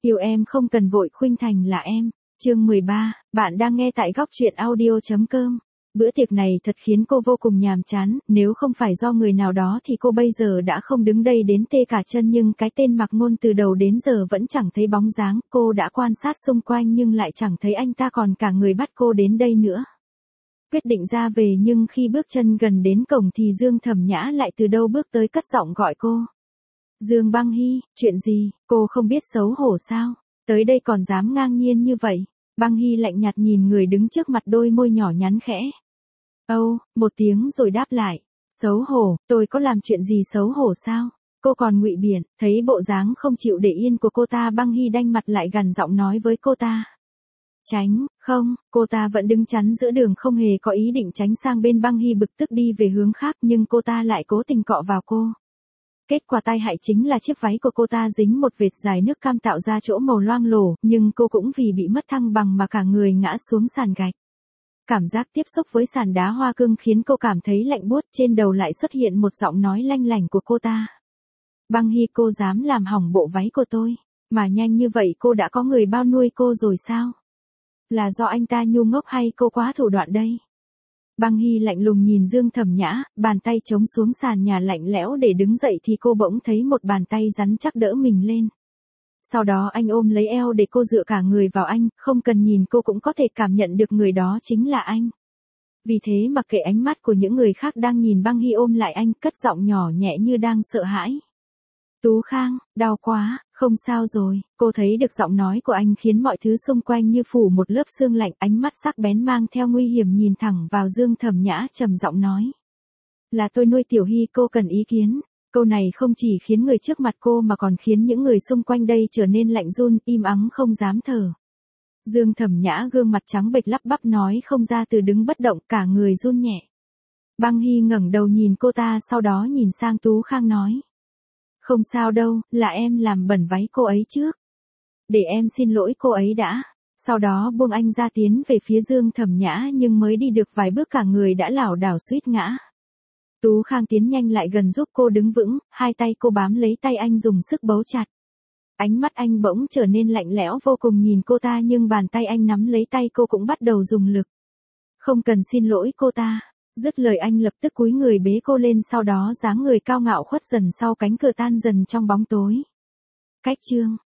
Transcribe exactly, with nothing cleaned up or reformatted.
Yêu em không cần vội khuynh thành là em. Chương mười ba, bạn đang nghe tại góc truyện audio.com. Bữa tiệc này thật khiến cô vô cùng nhàm chán, nếu không phải do người nào đó thì cô bây giờ đã không đứng đây đến tê cả chân, nhưng cái tên Mạc Ngôn từ đầu đến giờ vẫn chẳng thấy bóng dáng, cô đã quan sát xung quanh nhưng lại chẳng thấy anh ta còn cả người bắt cô đến đây nữa. Quyết định ra về nhưng khi bước chân gần đến cổng thì Dương Thẩm Nhã lại từ đâu bước tới cất giọng gọi cô. Dương Băng Hy, chuyện gì, cô không biết xấu hổ sao, tới đây còn dám ngang nhiên như vậy. Băng Hy lạnh nhạt nhìn người đứng trước mặt, đôi môi nhỏ nhắn khẽ. Âu, một tiếng rồi đáp lại. Xấu hổ, tôi có làm chuyện gì xấu hổ sao? Cô còn ngụy biện, thấy bộ dáng không chịu để yên của cô ta, Băng Hy đanh mặt lại gằn giọng nói với cô ta. Tránh, không, cô ta vẫn đứng chắn giữa đường không hề có ý định tránh sang bên. Băng Hy bực tức đi về hướng khác nhưng cô ta lại cố tình cọ vào cô. Kết quả tai hại chính là chiếc váy của cô ta dính một vệt dài nước cam tạo ra chỗ màu loang lổ, nhưng cô cũng vì bị mất thăng bằng mà cả người ngã xuống sàn gạch. Cảm giác tiếp xúc với sàn đá hoa cương khiến cô cảm thấy lạnh buốt, trên đầu lại xuất hiện một giọng nói lanh lảnh của cô ta. Băng Hy, cô dám làm hỏng bộ váy của tôi, mà nhanh như vậy cô đã có người bao nuôi cô rồi sao? Là do anh ta ngu ngốc hay cô quá thủ đoạn đây? Băng Hy lạnh lùng nhìn Dương Thẩm Nhã, bàn tay chống xuống sàn nhà lạnh lẽo để đứng dậy thì cô bỗng thấy một bàn tay rắn chắc đỡ mình lên. Sau đó anh ôm lấy eo để cô dựa cả người vào anh, không cần nhìn cô cũng có thể cảm nhận được người đó chính là anh. Vì thế mặc kệ ánh mắt của những người khác đang nhìn, Băng Hy ôm lại anh, cất giọng nhỏ nhẹ như đang sợ hãi. Tú Khang, đau quá, không sao rồi. Cô thấy được giọng nói của anh khiến mọi thứ xung quanh như phủ một lớp sương lạnh, ánh mắt sắc bén mang theo nguy hiểm nhìn thẳng vào Dương Thẩm Nhã, trầm giọng nói. Là tôi nuôi Tiểu Hy, cô cần ý kiến. Câu này không chỉ khiến người trước mặt cô mà còn khiến những người xung quanh đây trở nên lạnh run, im ắng không dám thở. Dương Thẩm Nhã gương mặt trắng bệch lắp bắp nói không ra từ, đứng bất động, cả người run nhẹ. Băng Hy ngẩng đầu nhìn cô ta, sau đó nhìn sang Tú Khang nói. Không sao đâu, là em làm bẩn váy cô ấy trước. Để em xin lỗi cô ấy đã. Sau đó buông anh ra tiến về phía Dương Thẩm Nhã, nhưng mới đi được vài bước cả người đã lảo đảo suýt ngã. Tú Khang tiến nhanh lại gần giúp cô đứng vững, hai tay cô bám lấy tay anh dùng sức bấu chặt. Ánh mắt anh bỗng trở nên lạnh lẽo vô cùng nhìn cô ta, nhưng bàn tay anh nắm lấy tay cô cũng bắt đầu dùng lực. Không cần xin lỗi cô ta. Dứt lời anh lập tức cúi người bế cô lên, sau đó dáng người cao ngạo khuất dần sau cánh cửa, tan dần trong bóng tối. Cách chương